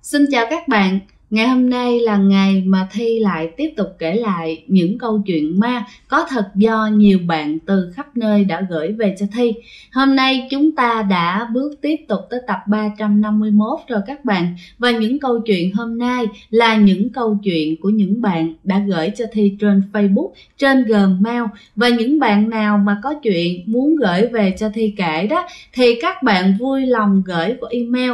Xin chào các bạn. Ngày hôm nay là ngày mà Thi lại tiếp tục kể lại những câu chuyện ma có thật do nhiều bạn từ khắp nơi đã gửi về cho Thi. Hôm nay chúng ta đã bước tiếp tục tới tập 351 rồi các bạn. Và những câu chuyện hôm nay là những câu chuyện của những bạn đã gửi cho Thi trên Facebook, trên Gmail. Và những bạn nào mà có chuyện muốn gửi về cho Thi kể đó thì các bạn vui lòng gửi qua email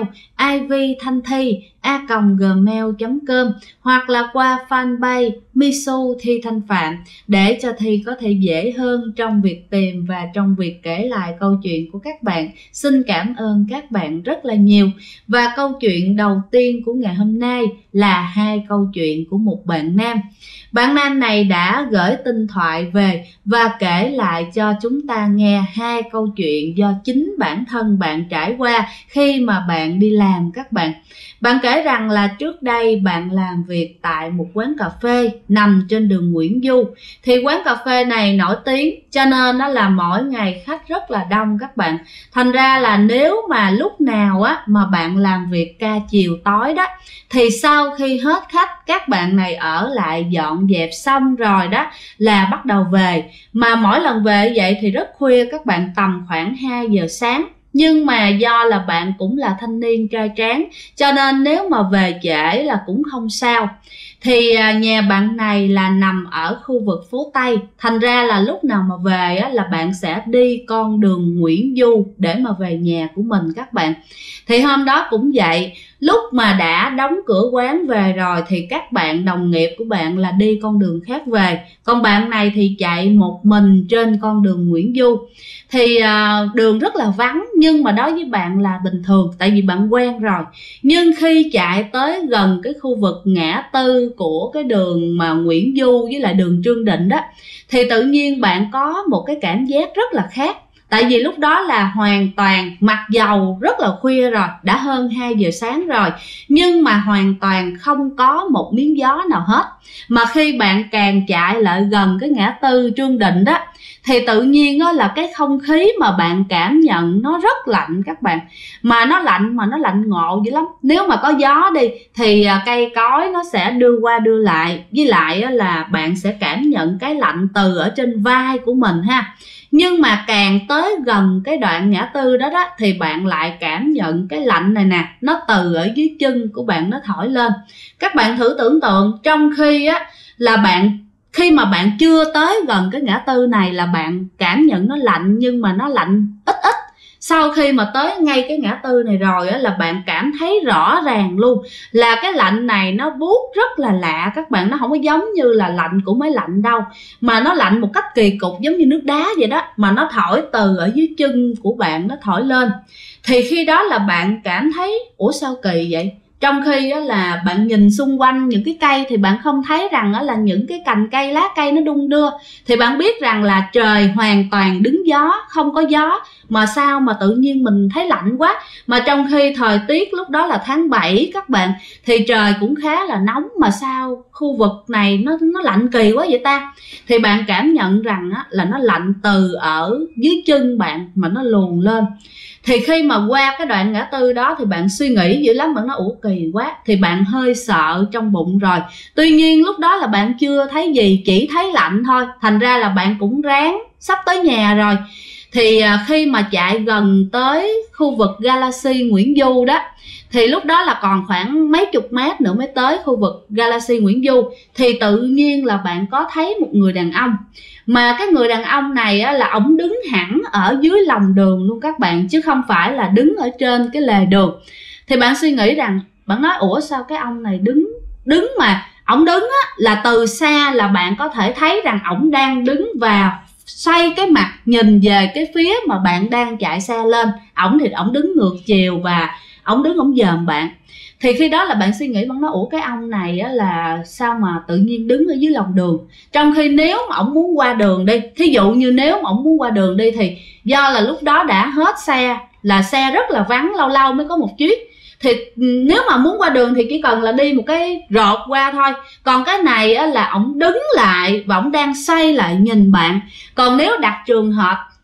ivthanthi@gmail.com hoặc là qua fanpage Misu Thi Thanh Phạm để cho Thi có thể dễ hơn trong việc tìm và trong việc kể lại câu chuyện của các bạn. Xin cảm ơn các bạn rất là nhiều. Và câu chuyện đầu tiên của ngày hôm nay là hai câu chuyện của một bạn nam. Bạn nam này đã gửi tin thoại về và kể lại cho chúng ta nghe hai câu chuyện do chính bản thân bạn trải qua khi mà bạn đi làm các bạn. Bạn kể rằng là trước đây bạn làm việc tại một quán cà phê nằm trên đường Nguyễn Du. Thì quán cà phê này nổi tiếng cho nên nó là mỗi ngày khách rất là đông các bạn. Thành ra là nếu mà lúc nào á mà bạn làm việc ca chiều tối đó thì sau khi hết khách các bạn này ở lại dọn dẹp xong rồi đó là bắt đầu về. Mà mỗi lần về vậy thì rất khuya các bạn, tầm khoảng 2 giờ sáng. Nhưng mà do là bạn cũng là thanh niên trai tráng cho nên nếu mà về trễ là cũng không sao. Thì nhà bạn này là nằm ở khu vực phố Tây. Thành ra là lúc nào mà về á, là bạn sẽ đi con đường Nguyễn Du để mà về nhà của mình các bạn. Thì hôm đó cũng vậy, lúc mà đã đóng cửa quán về rồi thì các bạn đồng nghiệp của bạn là đi con đường khác về. Còn bạn này thì chạy một mình trên con đường Nguyễn Du. Thì đường rất là vắng nhưng mà đối với bạn là bình thường tại vì bạn quen rồi. Nhưng khi chạy tới gần cái khu vực ngã tư của cái đường mà Nguyễn Du với lại đường Trương Định đó thì tự nhiên bạn có một cái cảm giác rất là khác. Tại vì lúc đó là hoàn toàn mặc dầu rất là khuya rồi, đã hơn 2 giờ sáng rồi, nhưng mà hoàn toàn không có một miếng gió nào hết. Mà khi bạn càng chạy lại gần cái ngã tư Trương Định đó thì tự nhiên đó là cái không khí mà bạn cảm nhận nó rất lạnh các bạn. Mà nó lạnh ngộ dữ lắm. Nếu mà có gió đi thì cây cối nó sẽ đưa qua đưa lại. Với lại là bạn sẽ cảm nhận cái lạnh từ ở trên vai của mình ha. Nhưng mà càng tới gần cái đoạn ngã tư đó đó thì bạn lại cảm nhận cái lạnh này nè, nó từ ở dưới chân của bạn nó thổi lên. Các bạn thử tưởng tượng, trong khi á là khi mà bạn chưa tới gần cái ngã tư này là bạn cảm nhận nó lạnh, nhưng mà nó lạnh ít ít. Sau khi mà tới ngay cái ngã tư này rồi á là bạn cảm thấy rõ ràng luôn là cái lạnh này nó buốt rất là lạ các bạn. Nó không có giống như là lạnh của máy lạnh đâu, mà nó lạnh một cách kỳ cục giống như nước đá vậy đó. Mà nó thổi từ ở dưới chân của bạn nó thổi lên. Thì khi đó là bạn cảm thấy ủa sao kỳ vậy. Trong khi là bạn nhìn xung quanh những cái cây thì bạn không thấy rằng là những cái cành cây, lá cây nó đung đưa. Thì bạn biết rằng là trời hoàn toàn đứng gió, không có gió. Mà sao mà tự nhiên mình thấy lạnh quá. Mà trong khi thời tiết lúc đó là tháng 7 các bạn, thì trời cũng khá là nóng. Mà sao khu vực này nó lạnh kỳ quá vậy ta. Thì bạn cảm nhận rằng là nó lạnh từ ở dưới chân bạn mà nó luồn lên. Thì khi mà qua cái đoạn ngã tư đó thì bạn suy nghĩ dữ lắm, bạn nói ủa kỳ quá. Thì bạn hơi sợ trong bụng rồi. Tuy nhiên lúc đó là bạn chưa thấy gì, chỉ thấy lạnh thôi. Thành ra là bạn cũng ráng, sắp tới nhà rồi. Thì khi mà chạy gần tới khu vực Galaxy Nguyễn Du đó thì lúc đó là còn khoảng mấy chục mét nữa mới tới khu vực Galaxy Nguyễn Du. Thì tự nhiên là bạn có thấy một người đàn ông. Mà cái người đàn ông này á, là ổng đứng hẳn ở dưới lòng đường luôn các bạn, chứ không phải là đứng ở trên cái lề đường. Thì bạn suy nghĩ rằng, bạn nói ủa sao cái ông này đứng mà ổng đứng á, là từ xa là bạn có thể thấy rằng ổng đang đứng và xoay cái mặt nhìn về cái phía mà bạn đang chạy xe lên. Ổng thì ổng đứng ngược chiều và ổng đứng ổng dòm bạn. Thì khi đó là bạn suy nghĩ, bạn nói ủa cái ông này á là sao mà tự nhiên đứng ở dưới lòng đường. Trong khi nếu mà ổng muốn qua đường đi, thí dụ như nếu mà ổng muốn qua đường đi thì do là lúc đó đã hết xe, là xe rất là vắng, lâu lâu mới có một chiếc. Thì nếu mà muốn qua đường thì chỉ cần là đi một cái rột qua thôi. Còn cái này á, là ổng đứng lại và ổng đang xoay lại nhìn bạn. Còn nếu đặt trường hợp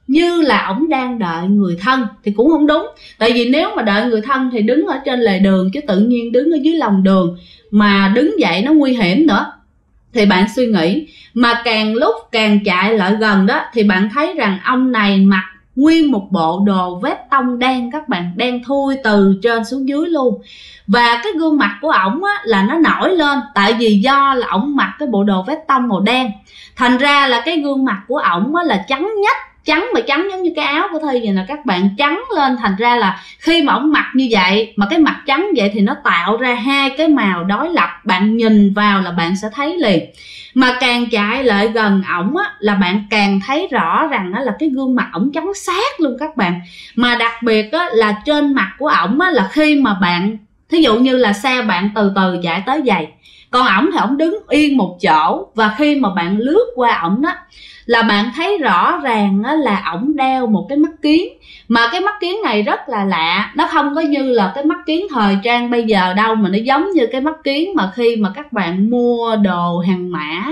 như là ổng đang đợi người thân thì cũng không đúng. Tại vì nếu mà đợi người thân thì đứng ở trên lề đường, chứ tự nhiên đứng ở dưới lòng đường mà đứng dậy nó nguy hiểm nữa. Thì bạn suy nghĩ, mà càng lúc càng chạy lại gần đó thì bạn thấy rằng ông này mặc nguyên một bộ đồ vét tông đen, các bạn, đen thui từ trên xuống dưới luôn. Và cái gương mặt của ổng á, là nó nổi lên, tại vì do là ổng mặc cái bộ đồ vét tông màu đen, thành ra là cái gương mặt của ổng á, là trắng nhách, trắng mà trắng giống như cái áo của Thi vậy nè các bạn, trắng lên. Thành ra là khi mà ổng mặc như vậy, mà cái mặt trắng vậy thì nó tạo ra hai cái màu đối lập, bạn nhìn vào là bạn sẽ thấy liền. Mà càng chạy lại gần ổng á, là bạn càng thấy rõ rằng á, là cái gương mặt ổng trắng sát luôn các bạn. Mà đặc biệt á, là trên mặt của ổng á, là khi mà bạn, thí dụ như là xe bạn từ từ chạy tới vậy, còn ổng thì ổng đứng yên một chỗ. Và khi mà bạn lướt qua ổng đó là bạn thấy rõ ràng là ổng đeo một cái mắt kiếng. Mà cái mắt kiếng này rất là lạ, nó không có như là cái mắt kiếng thời trang bây giờ đâu, mà nó giống như cái mắt kiếng mà khi mà các bạn mua đồ hàng mã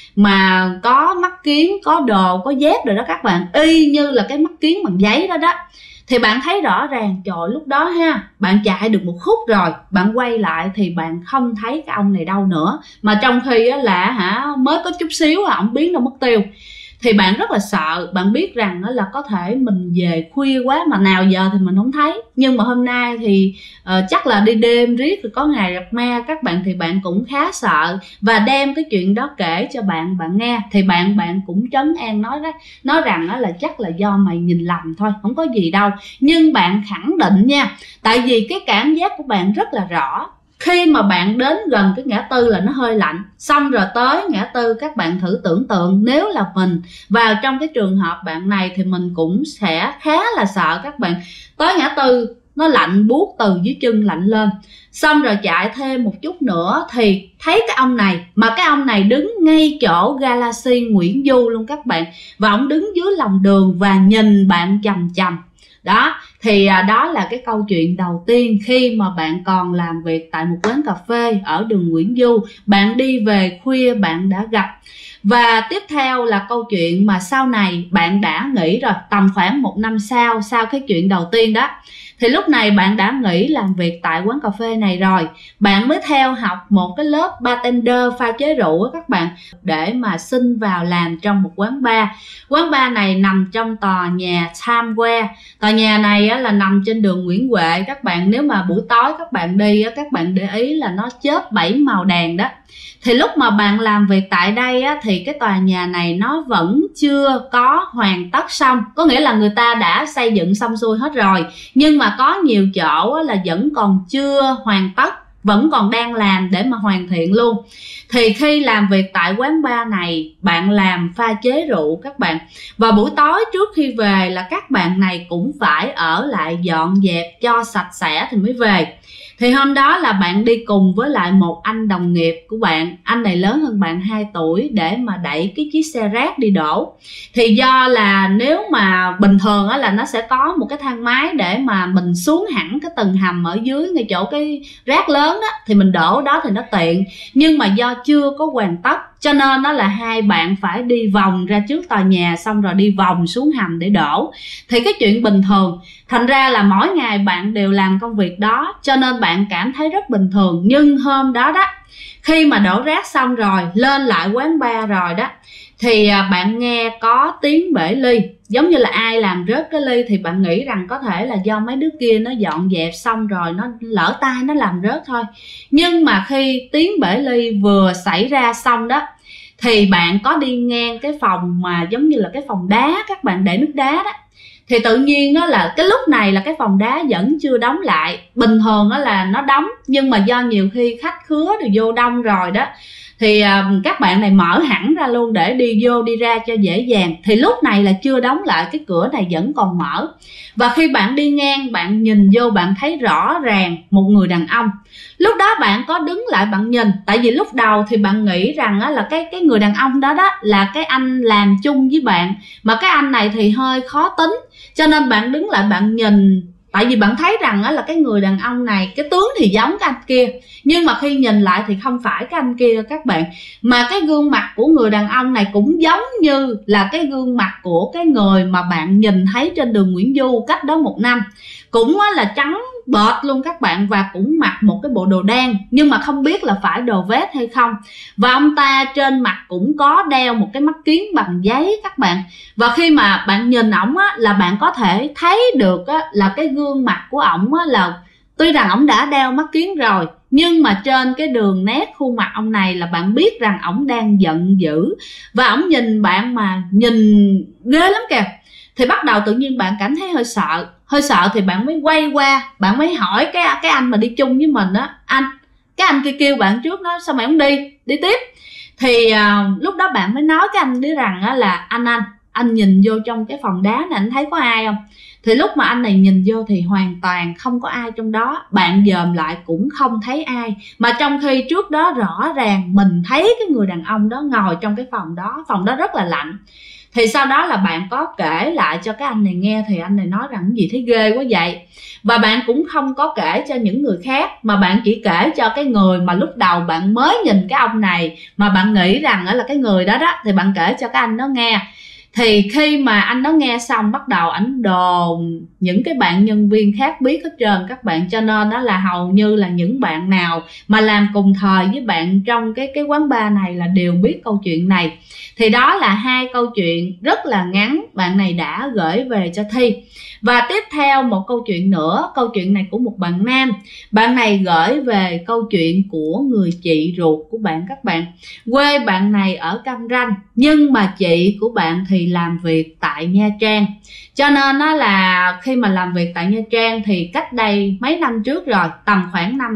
mà có mắt kiếng, có đồ, có dép rồi đó các bạn, y như là cái mắt kiếng bằng giấy đó đó. Thì bạn thấy rõ ràng, trời, lúc đó ha, bạn chạy được một khúc rồi, bạn quay lại thì bạn không thấy cái ông này đâu nữa. Mà trong khi là mới có chút xíu ổng biến đâu mất tiêu. Thì bạn rất là sợ, bạn biết rằng là có thể mình về khuya quá mà nào giờ thì mình không thấy. Nhưng mà hôm nay thì chắc là đi đêm riết rồi có ngày gặp ma các bạn, thì bạn cũng khá sợ và đem cái chuyện đó kể cho bạn nghe. Thì bạn cũng trấn an nói rằng là chắc là do mày nhìn lầm thôi, không có gì đâu. Nhưng bạn khẳng định nha, tại vì cái cảm giác của bạn rất là rõ. Khi mà bạn đến gần cái ngã tư là nó hơi lạnh, xong rồi tới ngã tư các bạn thử tưởng tượng nếu là mình vào trong cái trường hợp bạn này thì mình cũng sẽ khá là sợ các bạn. Tới ngã tư nó lạnh buốt từ dưới chân lạnh lên, xong rồi chạy thêm một chút nữa thì thấy cái ông này, mà cái ông này đứng ngay chỗ Galaxy Nguyễn Du luôn các bạn, và ông đứng dưới lòng đường và nhìn bạn chằm chằm. Đó, thì đó là cái câu chuyện đầu tiên khi mà bạn còn làm việc tại một quán cà phê ở đường Nguyễn Du, bạn đi về khuya bạn đã gặp. Và tiếp theo là câu chuyện mà sau này bạn đã nghĩ rồi, tầm khoảng 1 năm sau cái chuyện đầu tiên đó, thì lúc này bạn đã nghỉ làm việc tại quán cà phê này rồi, bạn mới theo học một cái lớp bartender pha chế rượu các bạn, để mà xin vào làm trong một quán bar. Quán bar này nằm trong tòa nhà Times Square. Tòa nhà này là nằm trên đường Nguyễn Huệ các bạn. Nếu mà buổi tối các bạn đi, các bạn để ý là nó chớp 7 màu đèn đó. Thì lúc mà bạn làm việc tại đây thì cái tòa nhà này nó vẫn chưa có hoàn tất xong. Có nghĩa là người ta đã xây dựng xong xuôi hết rồi, nhưng mà có nhiều chỗ là vẫn còn chưa hoàn tất, vẫn còn đang làm để mà hoàn thiện luôn. Thì khi làm việc tại quán bar này, bạn làm pha chế rượu các bạn. Và buổi tối trước khi về là các bạn này cũng phải ở lại dọn dẹp cho sạch sẽ thì mới về. Thì hôm đó là bạn đi cùng với lại một anh đồng nghiệp của bạn. Anh này lớn hơn bạn 2 tuổi để mà đẩy cái chiếc xe rác đi đổ. Thì do là nếu mà bình thường là nó sẽ có một cái thang máy để mà mình xuống hẳn cái tầng hầm ở dưới ngay chỗ cái rác lớn đó, thì mình đổ đó thì nó tiện. Nhưng mà do chưa có hoàn tất cho nên là hai bạn phải đi vòng ra trước tòa nhà, xong rồi đi vòng xuống hầm để đổ. Thì cái chuyện bình thường, thành ra là mỗi ngày bạn đều làm công việc đó, cho nên bạn cảm thấy rất bình thường. Nhưng hôm đó đó, khi mà đổ rác xong rồi, lên lại quán bar rồi đó, thì bạn nghe có tiếng bể ly, giống như là ai làm rớt cái ly. Thì bạn nghĩ rằng có thể là do mấy đứa kia nó dọn dẹp xong rồi nó lỡ tay nó làm rớt thôi. Nhưng mà khi tiếng bể ly vừa xảy ra xong đó, thì bạn có đi ngang cái phòng mà giống như là cái phòng đá, các bạn để nước đá đó. Thì tự nhiên là cái lúc này là cái phòng đá vẫn chưa đóng lại. Bình thường là nó đóng, nhưng mà do nhiều khi khách khứa đều vô đông rồi đó, thì các bạn này mở hẳn ra luôn để đi vô đi ra cho dễ dàng. Thì lúc này là chưa đóng lại, cái cửa này vẫn còn mở. Và khi bạn đi ngang, bạn nhìn vô, bạn thấy rõ ràng một người đàn ông. Lúc đó bạn có đứng lại bạn nhìn, tại vì lúc đầu thì bạn nghĩ rằng là cái người đàn ông đó là cái anh làm chung với bạn, mà cái anh này thì hơi khó tính, cho nên bạn đứng lại bạn nhìn Tại vì bạn thấy rằng là cái người đàn ông này, cái tướng thì giống cái anh kia, nhưng mà khi nhìn lại thì không phải cái anh kia các bạn. Mà cái gương mặt của người đàn ông này cũng giống như là cái gương mặt của cái người mà bạn nhìn thấy trên đường Nguyễn Du cách đó 1 năm. Cũng là trắng bệt luôn các bạn, và cũng mặc một cái bộ đồ đen, nhưng mà không biết là phải đồ vest hay không. Và ông ta trên mặt cũng có đeo một cái mắt kiếng bằng giấy các bạn. Và khi mà bạn nhìn ổng là bạn có thể thấy được là cái gương mặt của ổng là tuy rằng ổng đã đeo mắt kiếng rồi, nhưng mà trên cái đường nét khuôn mặt ông này là bạn biết rằng ổng đang giận dữ. Và ổng nhìn bạn mà nhìn ghê lắm kìa. Thì bắt đầu tự nhiên bạn cảm thấy hơi sợ. Hơi sợ thì bạn mới quay qua, bạn mới hỏi cái anh mà đi chung với mình á, cái anh kia kêu bạn trước đó, sao mày không đi tiếp. Thì lúc đó bạn mới nói cái anh đấy rằng là anh nhìn vô trong cái phòng đá này anh thấy có ai không. Thì lúc mà anh này nhìn vô thì hoàn toàn không có ai trong đó. Bạn dòm lại cũng không thấy ai. Mà trong khi trước đó rõ ràng mình thấy cái người đàn ông đó ngồi trong cái phòng đó rất là lạnh. Thì sau đó là bạn có kể lại cho cái anh này nghe, thì anh này nói rằng cái gì thấy ghê quá vậy. Và bạn cũng không có kể cho những người khác, mà bạn chỉ kể cho cái người mà lúc đầu bạn mới nhìn cái ông này mà bạn nghĩ rằng là cái người đó thì bạn kể cho cái anh đó nghe. Thì khi mà anh đó nghe xong, bắt đầu ảnh đồn những cái bạn nhân viên khác biết hết trơn các bạn. Cho nên đó là hầu như là những bạn nào mà làm cùng thời với bạn trong cái quán bar này là đều biết câu chuyện này. Thì đó là 2 câu chuyện rất là ngắn bạn này đã gửi về cho Thi. Và tiếp theo một câu chuyện nữa, câu chuyện này của một bạn nam. Bạn này gửi về câu chuyện của người chị ruột của bạn các bạn. Quê bạn này ở Cam Ranh, nhưng mà chị của bạn thì làm việc tại Nha Trang. Cho nên đó là khi mà làm việc tại Nha Trang thì cách đây mấy năm trước rồi, tầm khoảng năm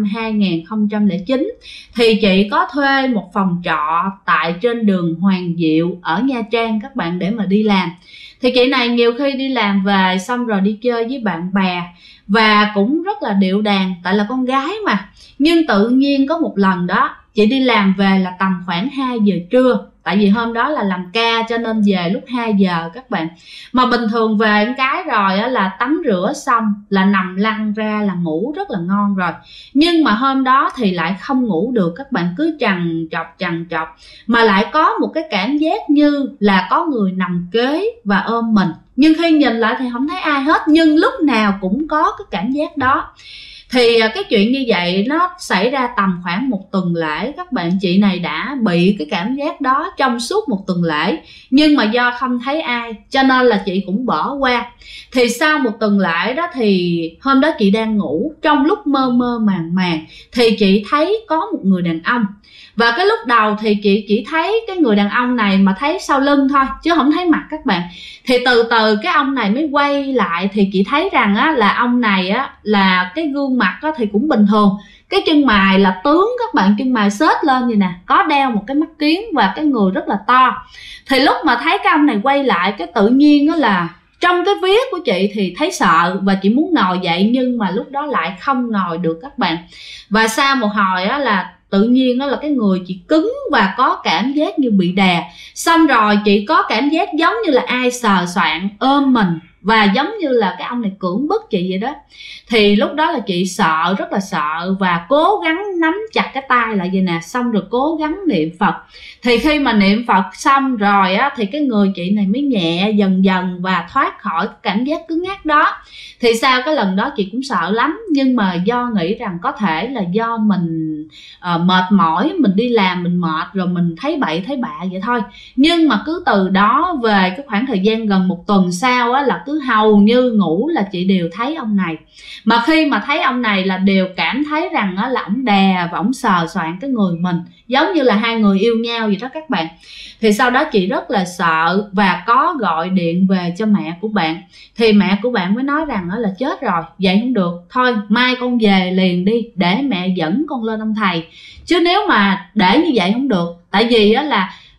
2009, thì chị có thuê một phòng trọ tại trên đường Hoàng Diệu ở Nha Trang các bạn để mà đi làm. Thì chị này nhiều khi đi làm về xong rồi đi chơi với bạn bè, và cũng rất là điệu đàn tại là con gái mà. Nhưng tự nhiên có một lần đó chị đi làm về là tầm khoảng 2 giờ trưa. Tại vì hôm đó là làm ca cho nên về lúc 2 giờ các bạn. Mà bình thường về cái rồi là tắm rửa xong là nằm lăn ra là ngủ rất là ngon rồi. Nhưng mà hôm đó thì lại không ngủ được các bạn, cứ trằn trọc. Mà lại có một cái cảm giác như là có người nằm kế và ôm mình. Nhưng khi nhìn lại thì không thấy ai hết, nhưng lúc nào cũng có cái cảm giác đó. Thì cái chuyện như vậy nó xảy ra tầm khoảng 1 tuần lễ các bạn. Chị này đã bị cái cảm giác đó trong suốt 1 tuần lễ, nhưng mà do không thấy ai cho nên là chị cũng bỏ qua. Thì sau 1 tuần lễ đó thì hôm đó chị đang ngủ, trong lúc mơ màng thì chị thấy có một người đàn ông. Và cái lúc đầu thì chị chỉ thấy cái người đàn ông này mà thấy sau lưng thôi chứ không thấy mặt các bạn. Thì từ từ cái ông này mới quay lại thì chị thấy rằng là ông này là cái gương mặt thì cũng bình thường. Cái chân mày là tướng các bạn, chân mày xết lên vậy nè, có đeo một cái mắt kiếng và cái người rất là to. Thì lúc mà thấy cái ông này quay lại, cái tự nhiên là trong cái vía của chị thì thấy sợ và chị muốn ngồi dậy, nhưng mà lúc đó lại không ngồi được các bạn. Và sau một hồi là tự nhiên là cái người chị cứng và có cảm giác như bị đè. Xong rồi chị có cảm giác giống như là ai sờ soạng ôm mình, và giống như là cái ông này cưỡng bức chị vậy đó. Thì lúc đó là chị sợ, rất là sợ, và cố gắng nắm chặt cái tay lại vậy nè, xong rồi cố gắng niệm Phật. Thì khi mà niệm Phật xong rồi thì cái người chị này mới nhẹ dần và thoát khỏi cảm giác cứng ngắc đó. Thì sau cái lần đó chị cũng sợ lắm, nhưng mà do nghĩ rằng có thể là do mình mệt mỏi, mình đi làm mình mệt rồi mình thấy bậy thấy bạ vậy thôi. Nhưng mà cứ từ đó về cái khoảng thời gian gần 1 tuần sau là cứ hầu như ngủ là chị đều thấy ông này. Mà khi mà thấy ông này là đều cảm thấy rằng là ổng đè và ổng sờ soạng cái người mình, giống như là 2 người yêu nhau vậy đó các bạn. Thì sau đó chị rất là sợ và có gọi điện về cho mẹ của bạn. Thì mẹ của bạn mới nói rằng là chết rồi, vậy không được, thôi mai con về liền đi để mẹ dẫn con lên ông thầy. Chứ nếu mà để như vậy không được. Tại vì là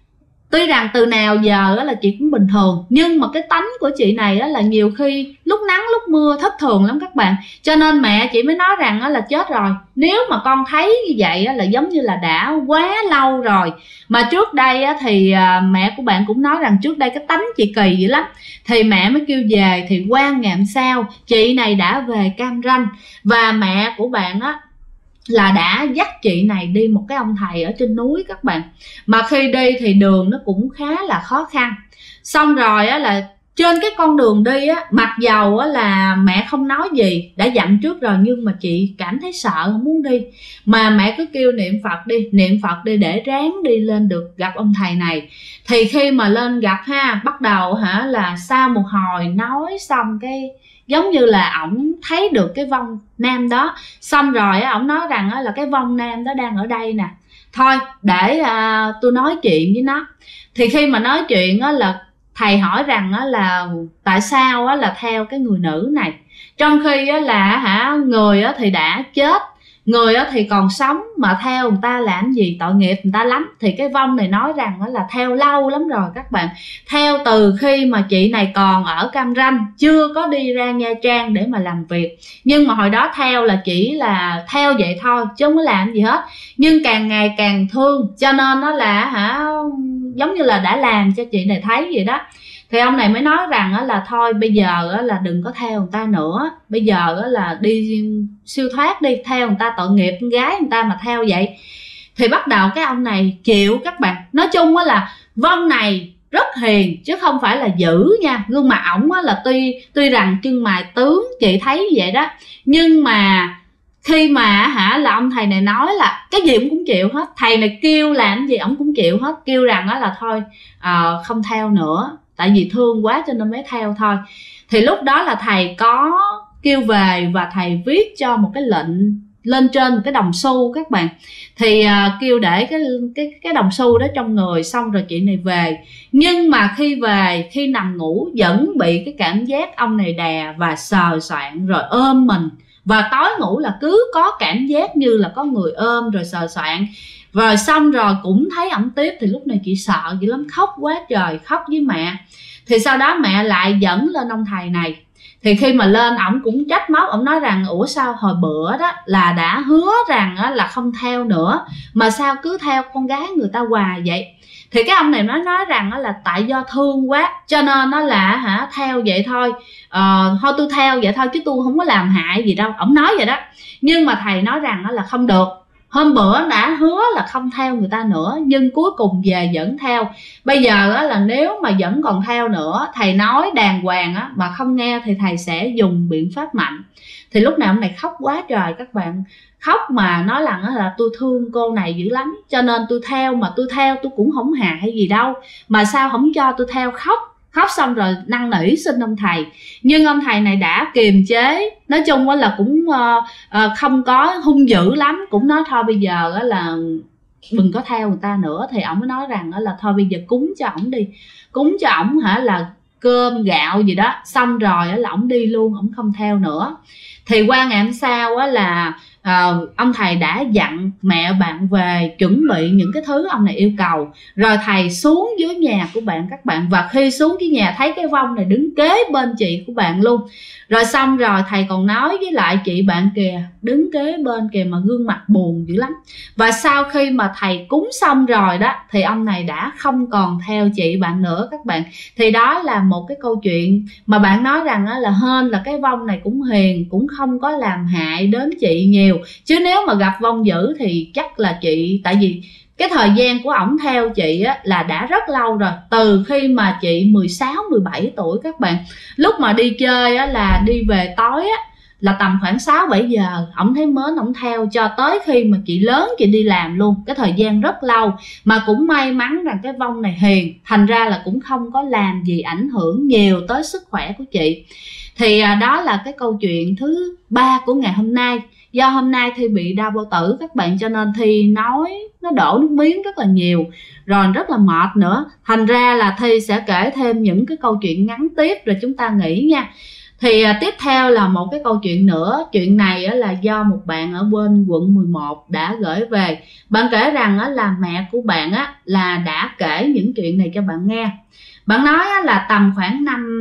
tuy rằng từ nào giờ là chị cũng bình thường, nhưng mà cái tánh của chị này là nhiều khi lúc nắng lúc mưa thất thường lắm các bạn. Cho nên mẹ chị mới nói rằng là chết rồi, nếu mà con thấy như vậy là giống như là đã quá lâu rồi. Mà trước đây thì mẹ của bạn cũng nói rằng trước đây cái tánh chị kỳ dữ lắm, thì mẹ mới kêu về. Thì qua ngày hôm sau chị này đã về Cam Ranh, và mẹ của bạn là đã dắt chị này đi một cái ông thầy ở trên núi các bạn. Mà khi đi thì đường nó cũng khá là khó khăn. Xong rồi là trên cái con đường đi mặc dầu là mẹ không nói gì, đã dặn trước rồi, nhưng mà chị cảm thấy sợ không muốn đi. Mà mẹ cứ kêu niệm Phật đi để ráng đi lên được gặp ông thầy này. Thì khi mà lên gặp bắt đầu là sau một hồi nói xong cái giống như là ổng thấy được cái vong nam đó. Xong rồi ổng nói rằng là cái vong nam đó đang ở đây nè, thôi để tôi nói chuyện với nó. Thì khi mà nói chuyện là thầy hỏi rằng là tại sao là theo cái người nữ này, trong khi là người thì đã chết, người thì còn sống mà theo người ta làm gì, tội nghiệp người ta lắm. Thì cái vong này nói rằng là theo lâu lắm rồi các bạn, theo từ khi mà chị này còn ở Cam Ranh, chưa có đi ra Nha Trang để mà làm việc. Nhưng mà hồi đó theo là chỉ là theo vậy thôi chứ không có làm gì hết. Nhưng càng ngày càng thương, cho nên nó là giống như là đã làm cho chị này thấy vậy đó. Thì ông này mới nói rằng là thôi bây giờ là đừng có theo người ta nữa, bây giờ là đi siêu thoát đi, theo người ta tội nghiệp con gái người ta mà theo vậy. Thì bắt đầu cái ông này chịu các bạn. Nói chung là vong này rất hiền chứ không phải là dữ nha. Gương mặt ổng là tuy rằng chân mày tướng chị thấy vậy đó, nhưng mà khi mà là ông thầy này nói là cái gì cũng chịu hết. Thầy này kêu làm gì ổng cũng chịu hết, kêu rằng là thôi không theo nữa, tại vì thương quá cho nên mới theo thôi. Thì lúc đó là thầy có kêu về và thầy viết cho một cái lệnh lên trên một cái đồng xu các bạn. Thì kêu để cái đồng xu đó trong người. Xong rồi chị này về. Nhưng mà khi về, khi nằm ngủ vẫn bị cái cảm giác ông này đè và sờ soạng rồi ôm mình. Và tối ngủ là cứ có cảm giác như là có người ôm rồi sờ soạng. Rồi xong rồi cũng thấy ổng tiếp. Thì lúc này chị sợ dữ lắm, khóc quá trời, khóc với mẹ. Thì sau đó mẹ lại dẫn lên ông thầy này. Thì khi mà lên ổng cũng trách móc, ổng nói rằng ủa sao hồi bữa đó là đã hứa rằng là không theo nữa, mà sao cứ theo con gái người ta hoài vậy. Thì cái ông này nó nói rằng là tại do thương quá cho nên nó là theo vậy thôi, thôi tôi theo vậy thôi chứ tôi không có làm hại gì đâu, ổng nói vậy đó. Nhưng mà thầy nói rằng là không được, hôm bữa đã hứa là không theo người ta nữa, nhưng cuối cùng về vẫn theo. Bây giờ là nếu mà vẫn còn theo nữa, thầy nói đàng hoàng mà không nghe thì thầy sẽ dùng biện pháp mạnh. Thì lúc nào ông này khóc quá trời các bạn, khóc mà nói rằng là tôi thương cô này dữ lắm cho nên tôi theo, mà tôi theo tôi cũng không hại hay gì đâu, mà sao không cho tôi theo. Khóc xong rồi năn nỉ xin ông thầy. Nhưng ông thầy này đã kiềm chế, nói chung là cũng không có hung dữ lắm, cũng nói thôi bây giờ là đừng có theo người ta nữa. Thì ổng mới nói rằng là thôi bây giờ cúng cho ổng đi, cúng cho ổng là cơm gạo gì đó, xong rồi là ổng đi luôn, ổng không theo nữa. Thì qua ngày hôm sau là ông thầy đã dặn mẹ bạn về chuẩn bị những cái thứ ông này yêu cầu. Rồi thầy xuống dưới nhà của bạn các bạn, và khi xuống dưới nhà thấy cái vong này đứng kế bên chị của bạn luôn. Rồi xong rồi thầy còn nói với lại chị bạn kìa, đứng kế bên kìa mà gương mặt buồn dữ lắm. Và sau khi mà thầy cúng xong rồi đó thì ông này đã không còn theo chị bạn nữa các bạn. Thì đó là một cái câu chuyện mà bạn nói rằng là hên là cái vong này cũng hiền, cũng không có làm hại đến chị nhiều. Chứ nếu mà gặp vong dữ thì chắc là chị, tại vì cái thời gian của ổng theo chị là đã rất lâu rồi, từ khi mà chị 16-17 tuổi các bạn. Lúc mà đi chơi là đi về tối là tầm khoảng 6-7 giờ ổng thấy mến, ổng theo cho tới khi mà chị lớn, chị đi làm luôn. Cái thời gian rất lâu, mà cũng may mắn rằng cái vong này hiền, thành ra là cũng không có làm gì ảnh hưởng nhiều tới sức khỏe của chị. Thì đó là cái câu chuyện thứ 3 của ngày hôm nay. Do hôm nay Thi bị đau bao tử các bạn, cho nên Thi nói nó đổ nước miếng rất là nhiều, rồi rất là mệt nữa. Thành ra là Thi sẽ kể thêm những cái câu chuyện ngắn tiếp rồi chúng ta nghỉ nha. Thì tiếp theo là một cái câu chuyện nữa. Chuyện này là do một bạn ở bên quận 11 đã gửi về. Bạn kể rằng là mẹ của bạn là đã kể những chuyện này cho bạn nghe. Bạn nói là tầm khoảng năm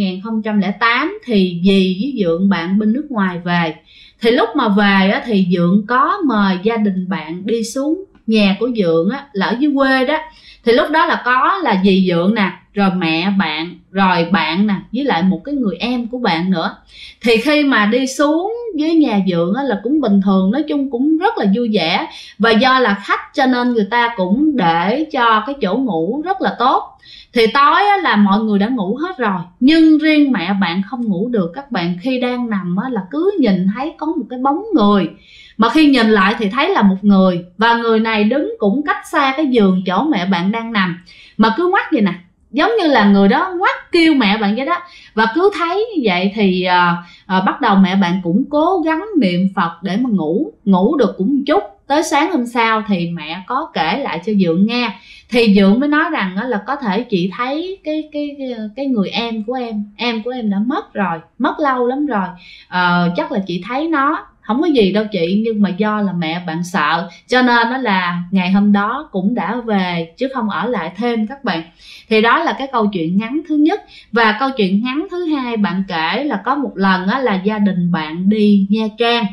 2008 thì dì với dượng bạn bên nước ngoài về. Thì lúc mà về thì dượng có mời gia đình bạn đi xuống nhà của dượng là ở dưới quê đó. Thì lúc đó là có là dì dượng nè, rồi mẹ bạn, rồi bạn nè, với lại một cái người em của bạn nữa. Thì khi mà đi xuống dưới nhà dượng là cũng bình thường, nói chung cũng rất là vui vẻ. Và do là khách cho nên người ta cũng để cho cái chỗ ngủ rất là tốt. Thì tối là mọi người đã ngủ hết rồi, nhưng riêng mẹ bạn không ngủ được các bạn. Khi đang nằm là cứ nhìn thấy có một cái bóng người, mà khi nhìn lại thì thấy là một người, và người này đứng cũng cách xa cái giường chỗ mẹ bạn đang nằm, mà cứ ngoắt vậy nè, giống như là người đó ngoắt kêu mẹ bạn vậy đó. Và cứ thấy như vậy thì bắt đầu mẹ bạn cũng cố gắng niệm Phật để mà ngủ được cũng một chút. Tới sáng hôm sau thì mẹ có kể lại cho dượng nghe, thì dượng mới nói rằng là có thể chị thấy cái người em của em đã mất rồi, mất lâu lắm rồi. Chắc là chị thấy nó, không có gì đâu chị, nhưng mà do là mẹ bạn sợ cho nên đó là ngày hôm đó cũng đã về chứ không ở lại thêm các bạn. Thì đó là cái câu chuyện ngắn thứ nhất. Và câu chuyện ngắn thứ hai bạn kể là có một lần là gia đình bạn đi Nha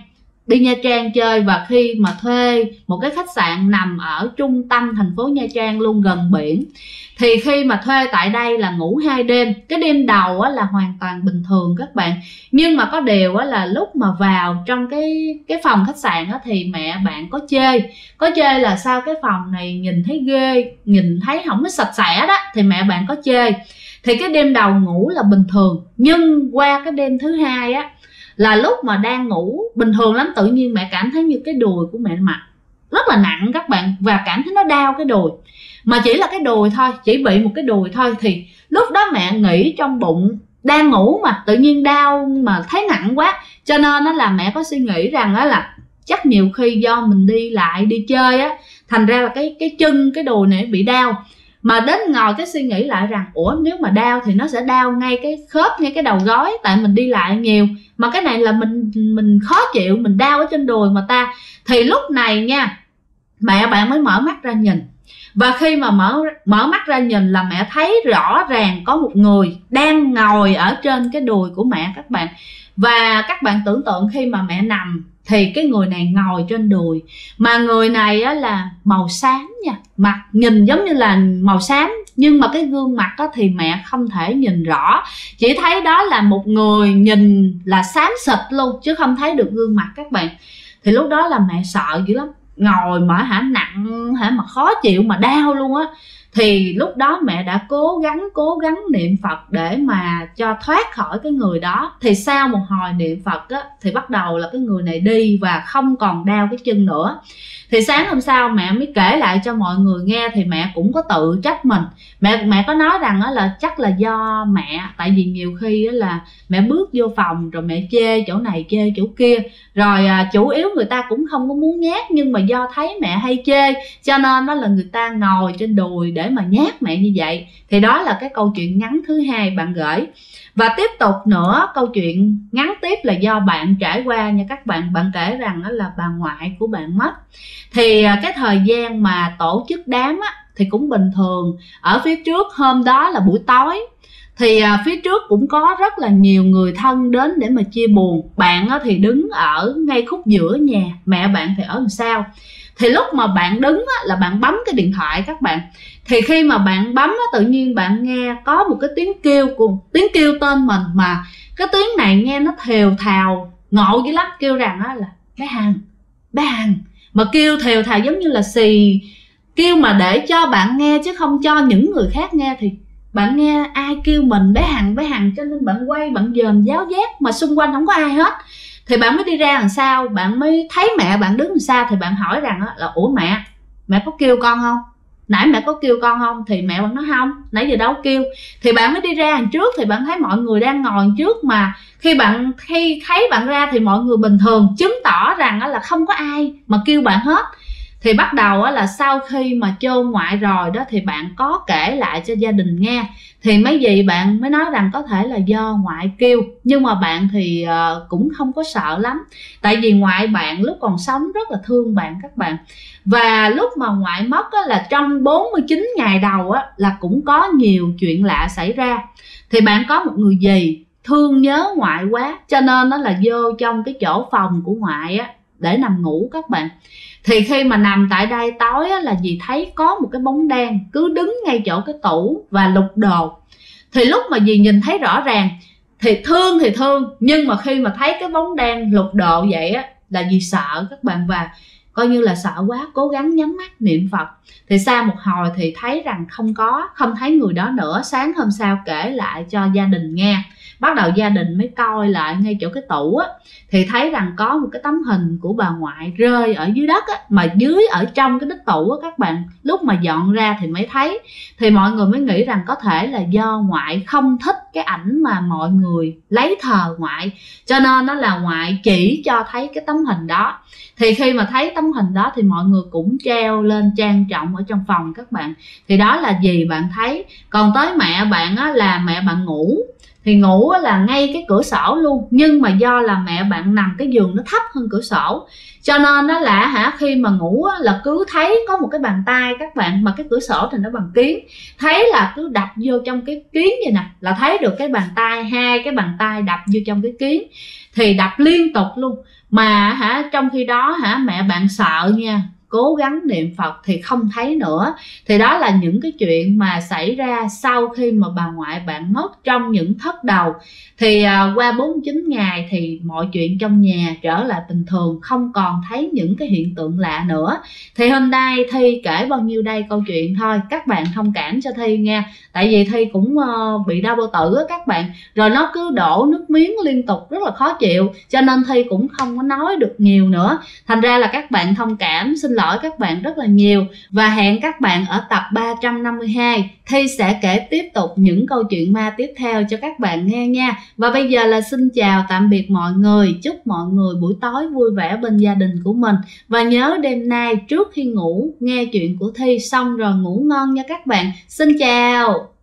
Trang chơi, và khi mà thuê một cái khách sạn nằm ở trung tâm thành phố Nha Trang luôn, gần biển. Thì khi mà thuê tại đây là ngủ 2 đêm. Cái đêm đầu là hoàn toàn bình thường các bạn, nhưng mà có điều là lúc mà vào trong cái phòng khách sạn thì mẹ bạn có chê là sao cái phòng này nhìn thấy ghê, nhìn thấy không có sạch sẽ đó. Thì mẹ bạn có chê. Thì cái đêm đầu ngủ là bình thường, nhưng qua cái đêm thứ hai là lúc mà đang ngủ bình thường lắm, tự nhiên mẹ cảm thấy như cái đùi của mẹ mặt rất là nặng các bạn, và cảm thấy nó đau cái đùi, mà chỉ là cái đùi thôi, chỉ bị một cái đùi thôi. Thì lúc đó mẹ nghĩ trong bụng, đang ngủ mà tự nhiên đau mà thấy nặng quá, cho nên là mẹ có suy nghĩ rằng là chắc nhiều khi do mình đi lại đi chơi thành ra là cái chân, cái đùi này bị đau. Mà đến ngồi cái suy nghĩ lại rằng ủa, nếu mà đau thì nó sẽ đau ngay cái khớp, ngay cái đầu gối, tại mình đi lại nhiều, mà cái này là mình khó chịu, mình đau ở trên đùi mà ta. Thì lúc này nha, mẹ bạn mới mở mắt ra nhìn. Và khi mà mở mắt ra nhìn là mẹ thấy rõ ràng có một người đang ngồi ở trên cái đùi của mẹ các bạn. Và các bạn tưởng tượng khi mà mẹ nằm thì cái người này ngồi trên đùi, mà người này là màu xám nha, mặt nhìn giống như là màu xám, nhưng mà cái gương mặt thì mẹ không thể nhìn rõ, chỉ thấy đó là một người nhìn là xám xịt luôn, chứ không thấy được gương mặt các bạn. Thì lúc đó là mẹ sợ dữ lắm, ngồi mà nặng mà khó chịu mà đau luôn á. Thì lúc đó mẹ đã cố gắng niệm Phật để mà cho thoát khỏi cái người đó. Thì sau một hồi niệm Phật thì bắt đầu là cái người này đi và không còn đau cái chân nữa. Thì sáng hôm sau mẹ mới kể lại cho mọi người nghe, thì mẹ cũng có tự trách mình. Mẹ có nói rằng là chắc là do mẹ, tại vì nhiều khi là mẹ bước vô phòng rồi mẹ chê chỗ này chê chỗ kia, rồi chủ yếu người ta cũng không có muốn nhát, nhưng mà do thấy mẹ hay chê cho nên đó là người ta ngồi trên đùi để mà nhát mẹ như vậy. Thì đó là cái câu chuyện ngắn thứ hai bạn gửi. Và tiếp tục nữa, câu chuyện ngắn tiếp là do bạn trải qua nha các bạn. Bạn kể rằng đó là bà ngoại của bạn mất. Thì cái thời gian mà tổ chức đám thì cũng bình thường. Ở phía trước hôm đó là buổi tối, thì phía trước cũng có rất là nhiều người thân đến để mà chia buồn. Bạn thì đứng ở ngay khúc giữa nhà, mẹ bạn thì ở đằng sau. Thì lúc mà bạn đứng là bạn bấm cái điện thoại các bạn. Thì khi mà bạn bấm tự nhiên bạn nghe có một cái tiếng kêu tên mình, mà cái tiếng này nghe nó thều thào ngộ dữ lắm. Kêu rằng là bé Hằng, mà kêu thều thào giống như là xì, kêu mà để cho bạn nghe chứ không cho những người khác nghe. Thì bạn nghe ai kêu mình bé Hằng, cho nên bạn quay bạn dòm giáo giác mà xung quanh không có ai hết. Thì bạn mới đi ra đằng sau, bạn mới thấy mẹ bạn đứng đằng sau. Thì bạn hỏi rằng là ủa mẹ có kêu con không? Nãy mẹ có kêu con không? Thì mẹ bạn nói không, nãy giờ đâu kêu. Thì bạn mới đi ra đằng trước, thì bạn thấy mọi người đang ngồi trước, mà khi thấy bạn ra thì mọi người bình thường, chứng tỏ rằng là không có ai mà kêu bạn hết. Thì bắt đầu là sau khi mà chôn ngoại rồi đó thì bạn có kể lại cho gia đình nghe, thì mấy dì bạn mới nói rằng có thể là do ngoại kêu, nhưng mà bạn thì cũng không có sợ lắm, tại vì ngoại bạn lúc còn sống rất là thương bạn các bạn. Và lúc mà ngoại mất là trong 49 ngày đầu là cũng có nhiều chuyện lạ xảy ra. Thì bạn có một người dì thương nhớ ngoại quá, cho nên nó là vô trong cái chỗ phòng của ngoại để nằm ngủ các bạn. Thì khi mà nằm tại đây tối là dì thấy có một cái bóng đen cứ đứng ngay chỗ cái tủ và lục đồ. Thì lúc mà dì nhìn thấy rõ ràng thì thương, nhưng mà khi mà thấy cái bóng đen lục đồ vậy là dì sợ các bạn, và coi như là sợ quá, cố gắng nhắm mắt niệm Phật. Thì sau một hồi thì thấy rằng không thấy người đó nữa. Sáng hôm sau kể lại cho gia đình nghe, bắt đầu gia đình mới coi lại ngay chỗ cái tủ thì thấy rằng có một cái tấm hình của bà ngoại rơi ở dưới đất mà dưới ở trong cái đít tủ các bạn. Lúc mà dọn ra thì mới thấy. Thì mọi người mới nghĩ rằng có thể là do ngoại không thích cái ảnh mà mọi người lấy thờ ngoại, cho nên nó là ngoại chỉ cho thấy cái tấm hình đó. Thì khi mà thấy tấm hình đó thì mọi người cũng treo lên trang trọng ở trong phòng các bạn. Thì đó là gì bạn thấy. Còn tới mẹ bạn là mẹ bạn ngủ, thì ngủ là ngay cái cửa sổ luôn, nhưng mà do là mẹ bạn nằm cái giường nó thấp hơn cửa sổ, cho nên nó là khi mà ngủ là cứ thấy có một cái bàn tay các bạn, mà cái cửa sổ thì nó bằng kiếng, thấy là cứ đập vô trong cái kiếng vậy nè, là thấy được cái bàn tay, hai cái bàn tay đập vô trong cái kiếng, thì đập liên tục luôn. Mà trong khi đó mẹ bạn sợ nha, cố gắng niệm Phật thì không thấy nữa. Thì đó là những cái chuyện mà xảy ra sau khi mà bà ngoại bạn mất trong những thất đầu. Thì qua 49 ngày thì mọi chuyện trong nhà trở lại bình thường, không còn thấy những cái hiện tượng lạ nữa. Thì hôm nay Thi kể bao nhiêu đây câu chuyện thôi, các bạn thông cảm cho Thi nha. Tại vì Thi cũng bị đau bao tử các bạn, rồi nó cứ đổ nước miếng liên tục rất là khó chịu, cho nên Thi cũng không có nói được nhiều nữa. Thành ra là các bạn thông cảm, xin lỗi các bạn rất là nhiều. Và hẹn các bạn ở tập 352. Thi sẽ kể tiếp tục những câu chuyện ma tiếp theo cho các bạn nghe nha. Và bây giờ là xin chào tạm biệt mọi người. Chúc mọi người buổi tối vui vẻ bên gia đình của mình. Và nhớ đêm nay trước khi ngủ nghe chuyện của Thi xong rồi ngủ ngon nha các bạn. Xin chào.